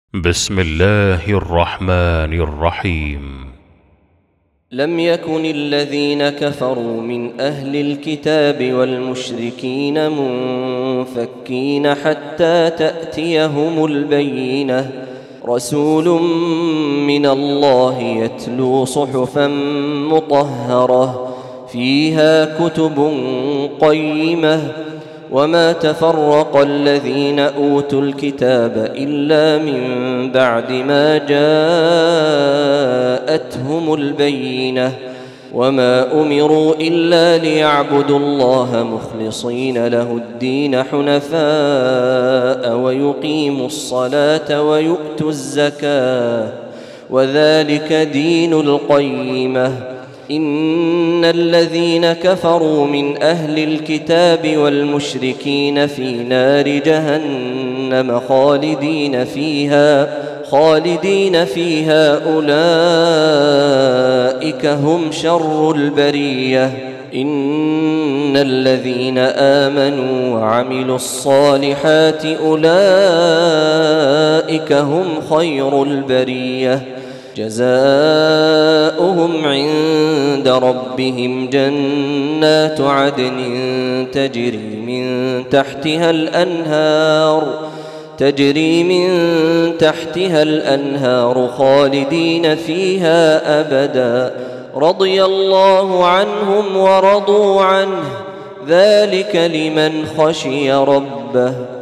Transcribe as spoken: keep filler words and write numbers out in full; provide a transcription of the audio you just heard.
بسم الله الرحمن الرحيم. لم يكن الذين كفروا من أهل الكتاب والمشركين منفكين حتى تأتيهم البينة، رسول من الله يتلو صحفا مطهرة فيها كتب قيمة، وما تفرق الذين أوتوا الكتاب إلا من بعد ما جاءتهم البينة، وما أمروا إلا ليعبدوا الله مخلصين له الدين حنفاء ويقيموا الصلاة ويؤتوا الزكاة، وذلك دين القيمة. إن الذين كفروا من أهل الكتاب والمشركين في نار جهنم خالدين فيها خالدين فيها أولئك هم شر البرية. إن الذين آمنوا وعملوا الصالحات أولئك هم خير البرية، جزاؤهم عند ربهم جنات عدن تجري من تحتها الأنهار تجري من تحتها الأنهار خالدين فيها أبدا، رضي الله عنهم ورضوا عنه، ذلك لمن خشي ربه.